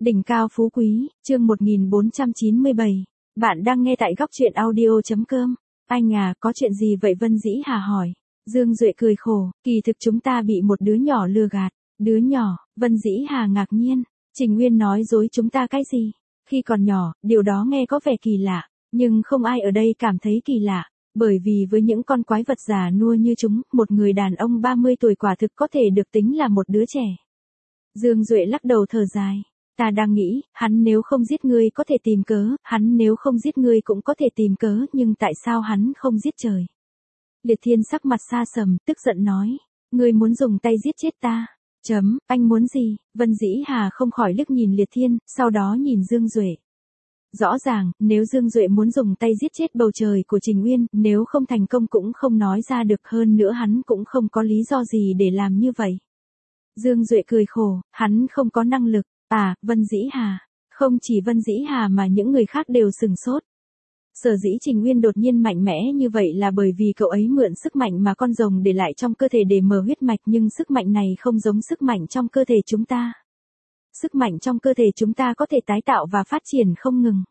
Đỉnh cao phú quý, chương 1497. Bạn đang nghe tại góc truyện audio.com. Anh à, có chuyện gì vậy Vân Dĩ Hà hỏi. Dương Duệ cười khổ, kỳ thực chúng ta bị một đứa nhỏ lừa gạt. Đứa nhỏ, Vân Dĩ Hà ngạc nhiên. Trình Nguyên nói dối chúng ta cái gì? Khi còn nhỏ, điều đó nghe có vẻ kỳ lạ, nhưng không ai ở đây cảm thấy kỳ lạ. Bởi vì với những con quái vật già nua như chúng, một người đàn ông 30 tuổi quả thực có thể được tính là một đứa trẻ. Dương Duệ lắc đầu thở dài. Ta đang nghĩ, hắn nếu không giết ngươi có thể tìm cớ, hắn nếu không giết ngươi cũng có thể tìm cớ, nhưng tại sao hắn không giết trời? Liệt Thiên sắc mặt xa sầm, tức giận nói. Ngươi muốn dùng tay giết chết ta. Anh muốn gì? Vân Dĩ Hà không khỏi liếc nhìn Liệt Thiên, sau đó nhìn Dương Duệ. Rõ ràng, nếu Dương Duệ muốn dùng tay giết chết bầu trời của Trình Uyên, nếu không thành công cũng không nói ra được, hơn nữa hắn cũng không có lý do gì để làm như vậy. Dương Duệ cười khổ, hắn không có năng lực. À, Vân Dĩ Hà. Không chỉ Vân Dĩ Hà mà những người khác đều sừng sốt. Sở dĩ Trình Uyên đột nhiên mạnh mẽ như vậy là bởi vì cậu ấy mượn sức mạnh mà con rồng để lại trong cơ thể để mở huyết mạch, nhưng sức mạnh này không giống sức mạnh trong cơ thể chúng ta. Sức mạnh trong cơ thể chúng ta có thể tái tạo và phát triển không ngừng.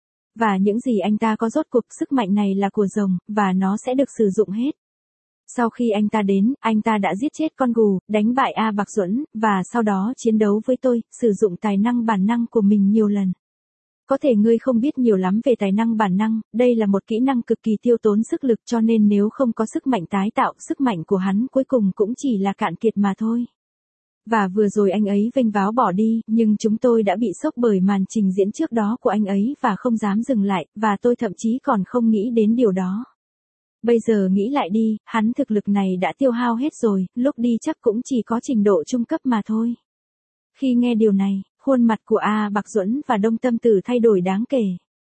Và những gì anh ta có rốt cuộc, sức mạnh này là của rồng, và nó sẽ được sử dụng hết. Sau khi anh ta đến, anh ta đã giết chết con gù, đánh bại A Bạc Duẫn, và sau đó chiến đấu với tôi, sử dụng tài năng bản năng của mình nhiều lần. Có thể ngươi không biết nhiều lắm về tài năng bản năng, đây là một kỹ năng cực kỳ tiêu tốn sức lực, cho nên nếu không có sức mạnh tái tạo, sức mạnh của hắn cuối cùng cũng chỉ là cạn kiệt mà thôi. Và vừa rồi anh ấy vênh váo bỏ đi, nhưng chúng tôi đã bị sốc bởi màn trình diễn trước đó của anh ấy và không dám dừng lại, và tôi thậm chí còn không nghĩ đến điều đó. Bây giờ nghĩ lại đi, hắn thực lực này đã tiêu hao hết rồi, lúc đi chắc cũng chỉ có trình độ trung cấp mà thôi. Khi nghe điều này, khuôn mặt của A Bạc Duẫn và Đông Tâm Tử thay đổi đáng kể.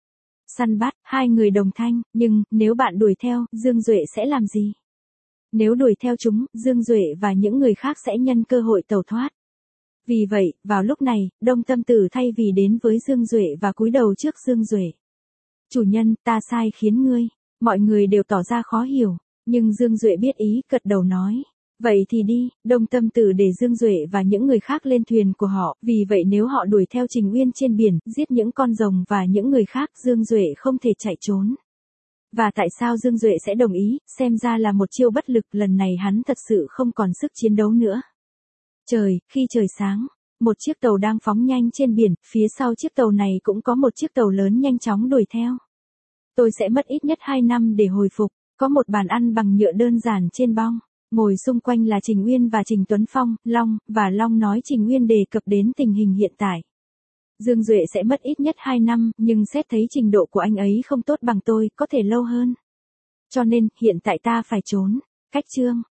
Săn bắt, hai người đồng thanh, nhưng, nếu bạn đuổi theo, Dương Duệ sẽ làm gì? Nếu đuổi theo chúng, Dương Duệ và những người khác sẽ nhân cơ hội tẩu thoát. Vì vậy, vào lúc này, Đông Tâm Tử thay vì đến với Dương Duệ và cúi đầu trước Dương Duệ. Chủ nhân, ta sai khiến ngươi. Mọi người đều tỏ ra khó hiểu, nhưng Dương Duệ biết ý, gật đầu nói. Vậy thì đi, Đông Tâm Tử để Dương Duệ và những người khác lên thuyền của họ, vì vậy nếu họ đuổi theo Trình Uyên trên biển, giết những con rồng và những người khác, Dương Duệ không thể chạy trốn. Và tại sao Dương Duệ sẽ đồng ý, xem ra là một chiêu bất lực, lần này hắn thật sự không còn sức chiến đấu nữa. Khi trời sáng, một chiếc tàu đang phóng nhanh trên biển, phía sau chiếc tàu này cũng có một chiếc tàu lớn nhanh chóng đuổi theo. Tôi sẽ mất ít nhất 2 năm để hồi phục, có một bàn ăn bằng nhựa đơn giản trên bong. Ngồi xung quanh là Trình Uyên và Trình Tuấn Phong, và Long nói Trình Uyên đề cập đến tình hình hiện tại. Dương Duệ sẽ mất ít nhất 2 năm, nhưng xét thấy trình độ của anh ấy không tốt bằng tôi, có thể lâu hơn. Cho nên, hiện tại ta phải trốn. Cách chương.